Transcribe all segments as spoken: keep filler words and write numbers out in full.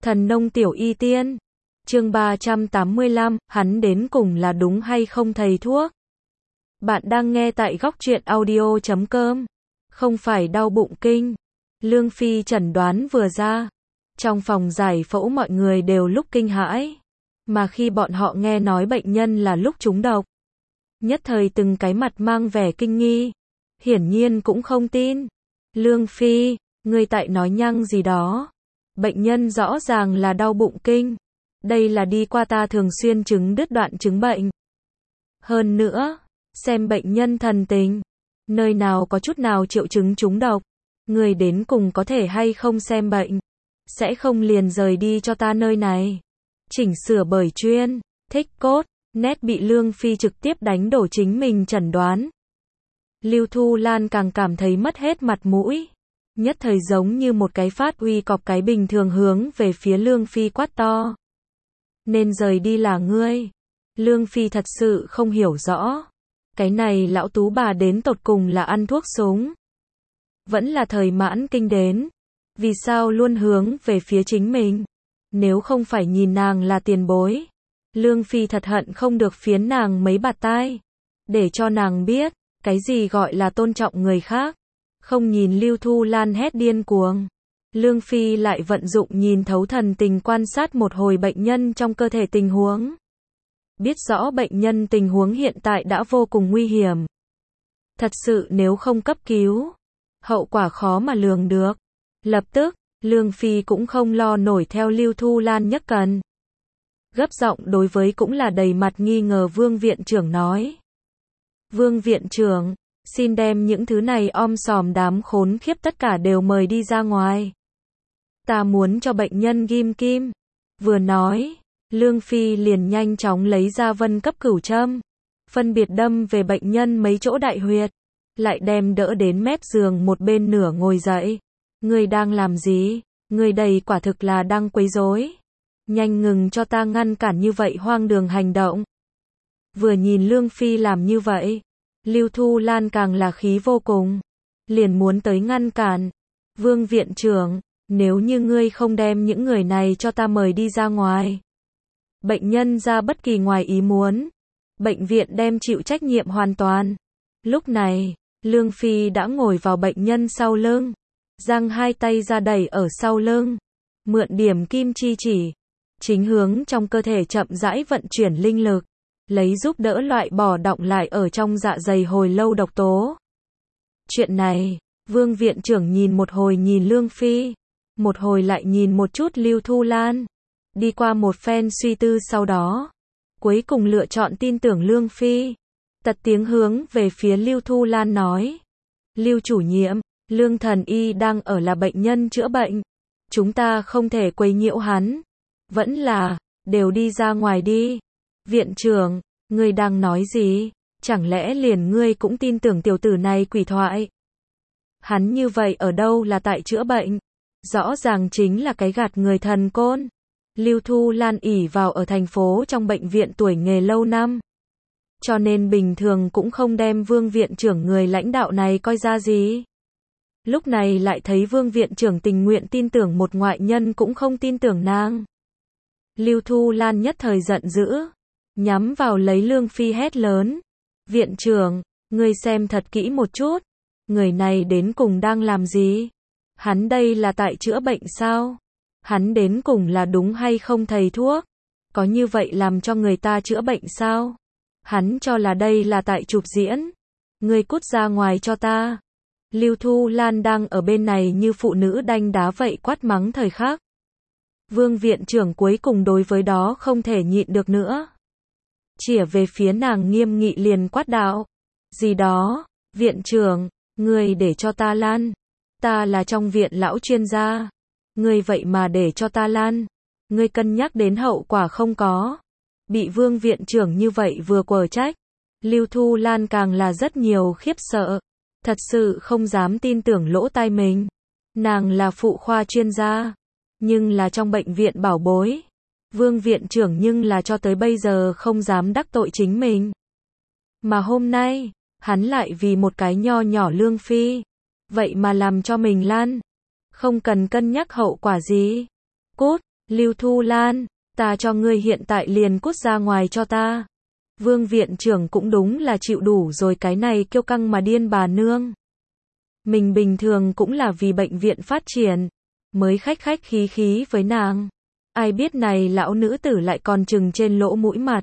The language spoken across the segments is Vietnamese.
Thần nông tiểu y tiên. Chương ba trăm tám mươi lăm, hắn đến cùng là đúng hay không thầy thuốc? Bạn đang nghe tại góc truyện audio chấm com. Không phải đau bụng kinh. Lương Phi chẩn đoán vừa ra. Trong phòng giải phẫu mọi người đều lúc kinh hãi. Mà khi bọn họ nghe nói bệnh nhân là lúc trúng độc, nhất thời từng cái mặt mang vẻ kinh nghi. Hiển nhiên cũng không tin. Lương Phi, ngươi tại nói nhăng gì đó. Bệnh nhân rõ ràng là đau bụng kinh. Đây là đi qua ta thường xuyên chứng đứt đoạn chứng bệnh. Hơn nữa, xem bệnh nhân thần tình, nơi nào có chút nào triệu chứng trúng độc. Người đến cùng có thể hay không xem bệnh, sẽ không liền rời đi cho ta nơi này. Chỉnh sửa bởi chuyên, thích cốt, nét bị Lương Phi trực tiếp đánh đổ chính mình chẩn đoán. Lưu Thu Lan càng cảm thấy mất hết mặt mũi. Nhất thời giống như một cái phát uy cọp cái bình thường hướng về phía Lương Phi quát to. Nên rời đi là ngươi. Lương Phi thật sự không hiểu rõ. Cái này lão tú bà đến tột cùng là ăn thuốc súng, vẫn là thời mãn kinh đến. Vì sao luôn hướng về phía chính mình? Nếu không phải nhìn nàng là tiền bối, Lương Phi thật hận không được phiến nàng mấy bạt tai. Để cho nàng biết, cái gì gọi là tôn trọng người khác. Không nhìn Lưu Thu Lan hét điên cuồng. Lương Phi lại vận dụng nhìn thấu thần tình quan sát một hồi bệnh nhân trong cơ thể tình huống. Biết rõ bệnh nhân tình huống hiện tại đã vô cùng nguy hiểm. Thật sự nếu không cấp cứu, hậu quả khó mà lường được. Lập tức, Lương Phi cũng không lo nổi theo Lưu Thu Lan nhấc cần. Gấp giọng đối với cũng là đầy mặt nghi ngờ Vương viện trưởng nói. Vương viện trưởng, xin đem những thứ này om sòm đám khốn khiếp tất cả đều mời đi ra ngoài. Ta muốn cho bệnh nhân ghim kim. Vừa nói, Lương Phi liền nhanh chóng lấy ra vân cấp cửu châm, phân biệt đâm về bệnh nhân mấy chỗ đại huyệt, lại đem đỡ đến mép giường một bên nửa ngồi dậy. Ngươi đang làm gì? Ngươi đây quả thực là đang quấy rối. Nhanh ngừng cho ta ngăn cản như vậy hoang đường hành động. Vừa nhìn Lương Phi làm như vậy, Lưu Thu Lan càng là khí vô cùng, liền muốn tới ngăn cản. Vương viện trưởng, nếu như ngươi không đem những người này cho ta mời đi ra ngoài, bệnh nhân ra bất kỳ ngoài ý muốn, bệnh viện đem chịu trách nhiệm hoàn toàn. Lúc này, Lương Phi đã ngồi vào bệnh nhân sau lưng, giang hai tay ra đẩy ở sau lưng, mượn điểm kim chi chỉ, chính hướng trong cơ thể chậm rãi vận chuyển linh lực, lấy giúp đỡ loại bỏ đọng lại ở trong dạ dày hồi lâu độc tố. Chuyện này, Vương viện trưởng nhìn một hồi nhìn Lương Phi, một hồi lại nhìn một chút Lưu Thu Lan. Đi qua một phen suy tư sau đó, cuối cùng lựa chọn tin tưởng Lương Phi. Tật tiếng hướng về phía Lưu Thu Lan nói. Lưu chủ nhiệm, Lương thần y đang ở là bệnh nhân chữa bệnh. Chúng ta không thể quấy nhiễu hắn. Vẫn là, đều đi ra ngoài đi. Viện trưởng, ngươi đang nói gì? Chẳng lẽ liền ngươi cũng tin tưởng tiểu tử này quỷ thoại? Hắn như vậy ở đâu là tại chữa bệnh? Rõ ràng chính là cái gạt người thần côn. Lưu Thu Lan ỷ vào ở thành phố trong bệnh viện tuổi nghề lâu năm, cho nên bình thường cũng không đem Vương viện trưởng người lãnh đạo này coi ra gì. Lúc này lại thấy Vương viện trưởng tình nguyện tin tưởng một ngoại nhân cũng không tin tưởng nàng. Lưu Thu Lan nhất thời giận dữ, nhắm vào lấy Lương Phi hét lớn. Viện trưởng, ngươi xem thật kỹ một chút. Người này đến cùng đang làm gì? Hắn đây là tại chữa bệnh sao? Hắn đến cùng là đúng hay không thầy thuốc? Có như vậy làm cho người ta chữa bệnh sao? Hắn cho là đây là tại chụp diễn. Ngươi cút ra ngoài cho ta. Lưu Thu Lan đang ở bên này như phụ nữ đanh đá vậy quát mắng thời khắc. Vương viện trưởng cuối cùng đối với đó không thể nhịn được nữa. Chĩa về phía nàng nghiêm nghị liền quát đạo. Gì đó, viện trưởng, ngươi để cho ta lan. Ta là trong viện lão chuyên gia. Ngươi vậy mà để cho ta lan. Ngươi cân nhắc đến hậu quả không có. Bị Vương viện trưởng như vậy vừa quở trách. Lưu Thu Lan càng là rất nhiều khiếp sợ. Thật sự không dám tin tưởng lỗ tai mình. Nàng là phụ khoa chuyên gia, nhưng là trong bệnh viện bảo bối. Vương viện trưởng nhưng là cho tới bây giờ không dám đắc tội chính mình. Mà hôm nay, hắn lại vì một cái nho nhỏ Lương Phi, vậy mà làm cho mình lan. Không cần cân nhắc hậu quả gì. Cút, Lưu Thu Lan, ta cho ngươi hiện tại liền cút ra ngoài cho ta. Vương viện trưởng cũng đúng là chịu đủ rồi cái này kiêu căng mà điên bà nương. Mình bình thường cũng là vì bệnh viện phát triển, mới khách khách khí khí với nàng. Ai biết này lão nữ tử lại còn trừng trên lỗ mũi mặt.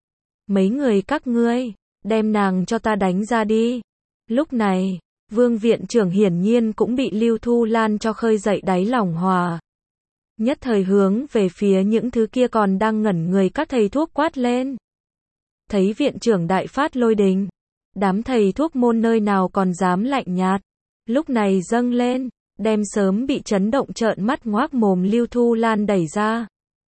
Mấy người các ngươi, đem nàng cho ta đánh ra đi. Lúc này, Vương viện trưởng hiển nhiên cũng bị Lưu Thu Lan cho khơi dậy đáy lòng hòa. Nhất thời hướng về phía những thứ kia còn đang ngẩn người các thầy thuốc quát lên. Thấy viện trưởng đại phát lôi đình, đám thầy thuốc môn nơi nào còn dám lạnh nhạt, lúc này dâng lên, đem sớm bị chấn động trợn mắt ngoác mồm Lưu Thu Lan đẩy ra.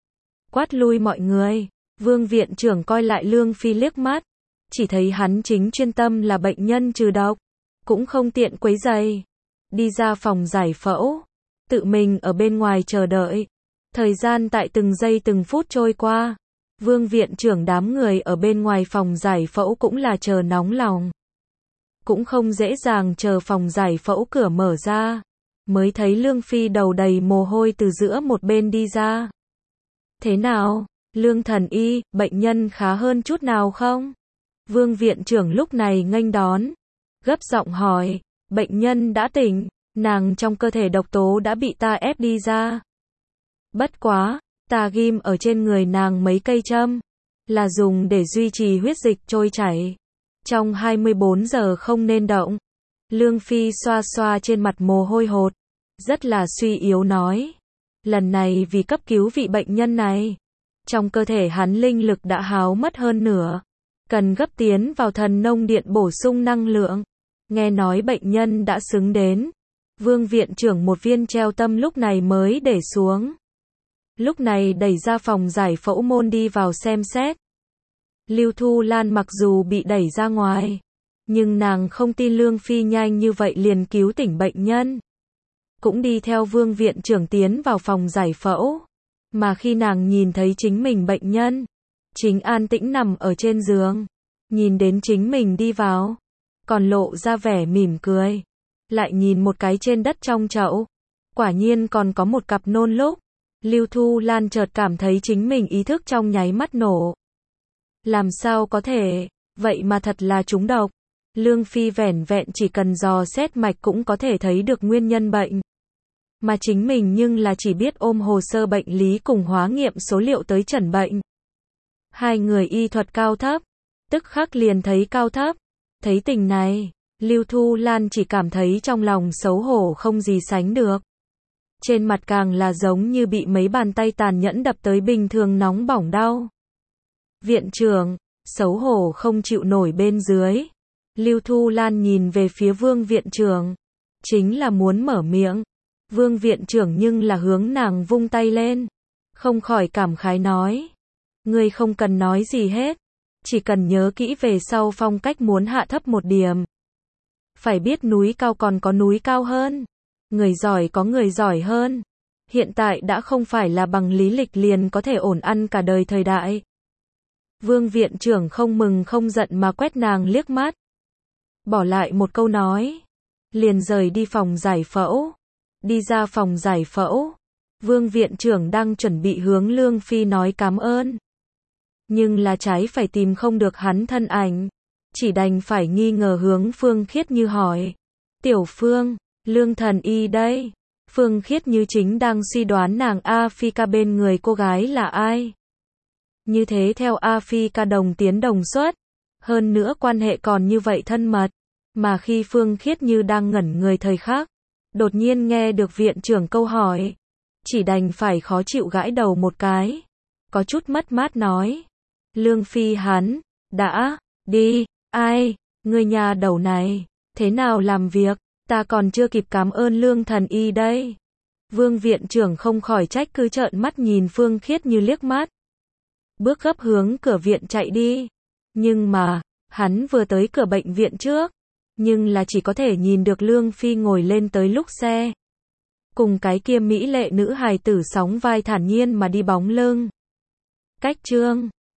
Quát lui mọi người, Vương viện trưởng coi lại Lương Phi liếc mắt, chỉ thấy hắn chính chuyên tâm là bệnh nhân trừ độc, cũng không tiện quấy rầy, đi ra phòng giải phẫu, tự mình ở bên ngoài chờ đợi. Thời gian tại từng giây từng phút trôi qua, Vương viện trưởng đám người ở bên ngoài phòng giải phẫu cũng là chờ nóng lòng. Cũng không dễ dàng chờ phòng giải phẫu cửa mở ra, mới thấy Lương Phi đầu đầy mồ hôi từ giữa một bên đi ra. Thế nào, Lương thần y, bệnh nhân khá hơn chút nào không? Vương viện trưởng lúc này nghênh đón, gấp giọng hỏi, bệnh nhân đã tỉnh, nàng trong cơ thể độc tố đã bị ta ép đi ra. Bất quá, ta ghim ở trên người nàng mấy cây châm, là dùng để duy trì huyết dịch trôi chảy. Trong hai mươi bốn giờ không nên động. Lương Phi xoa xoa trên mặt mồ hôi hột, rất là suy yếu nói. Lần này vì cấp cứu vị bệnh nhân này, trong cơ thể hắn linh lực đã háo mất hơn nửa, cần gấp tiến vào thần nông điện bổ sung năng lượng. Nghe nói bệnh nhân đã xứng đến, Vương viện trưởng một viên treo tâm lúc này mới để xuống. Lúc này đẩy ra phòng giải phẫu môn đi vào xem xét. Lưu Thu Lan mặc dù bị đẩy ra ngoài, nhưng nàng không tin Lương Phi nhanh như vậy liền cứu tỉnh bệnh nhân. Cũng đi theo Vương viện trưởng tiến vào phòng giải phẫu. Mà khi nàng nhìn thấy chính mình bệnh nhân, chính an tĩnh nằm ở trên giường, nhìn đến chính mình đi vào, còn lộ ra vẻ mỉm cười. Lại nhìn một cái trên đất trong chậu, quả nhiên còn có một cặp nôn lúc. Lưu Thu Lan chợt cảm thấy chính mình ý thức trong nháy mắt nổ. Làm sao có thể, vậy mà thật là trúng độc. Lương Phi vẻn vẹn chỉ cần dò xét mạch cũng có thể thấy được nguyên nhân bệnh. Mà chính mình nhưng là chỉ biết ôm hồ sơ bệnh lý cùng hóa nghiệm số liệu tới chẩn bệnh. Hai người y thuật cao thấp, tức khắc liền thấy cao thấp. Thấy tình này, Lưu Thu Lan chỉ cảm thấy trong lòng xấu hổ không gì sánh được. Trên mặt càng là giống như bị mấy bàn tay tàn nhẫn đập tới bình thường nóng bỏng đau. Viện trưởng, xấu hổ không chịu nổi bên dưới. Lưu Thu Lan nhìn về phía Vương viện trưởng, chính là muốn mở miệng. Vương viện trưởng nhưng là hướng nàng vung tay lên, không khỏi cảm khái nói. Ngươi không cần nói gì hết, chỉ cần nhớ kỹ về sau phong cách muốn hạ thấp một điểm. Phải biết núi cao còn có núi cao hơn, người giỏi có người giỏi hơn. Hiện tại đã không phải là bằng lý lịch liền có thể ổn ăn cả đời thời đại. Vương viện trưởng không mừng không giận mà quét nàng liếc mắt, bỏ lại một câu nói, liền rời đi phòng giải phẫu. Đi ra phòng giải phẫu, Vương viện trưởng đang chuẩn bị hướng Lương Phi nói cảm ơn. Nhưng là trái phải tìm không được hắn thân ảnh, chỉ đành phải nghi ngờ hướng Phương Khiết Như hỏi. Tiểu Phương, Lương thần y đây. Phương Khiết Như chính đang suy đoán nàng A Phi ca bên người cô gái là ai. Như thế theo A Phi ca đồng tiến đồng xuất, hơn nữa quan hệ còn như vậy thân mật. Mà khi Phương Khiết Như đang ngẩn người thời khắc, đột nhiên nghe được viện trưởng câu hỏi, chỉ đành phải khó chịu gãi đầu một cái, có chút mất mát nói. Lương Phi hắn, đã, đi, ai, người nhà đầu này, thế nào làm việc, ta còn chưa kịp cảm ơn Lương thần y đây. Vương viện trưởng không khỏi trách cứ trợn mắt nhìn Phương Khiết Như liếc mắt. Bước gấp hướng cửa viện chạy đi. Nhưng mà, hắn vừa tới cửa bệnh viện trước, nhưng là chỉ có thể nhìn được Lương Phi ngồi lên tới lúc xe. Cùng cái kia mỹ lệ nữ hài tử sóng vai thản nhiên mà đi bóng lưng. Cách chương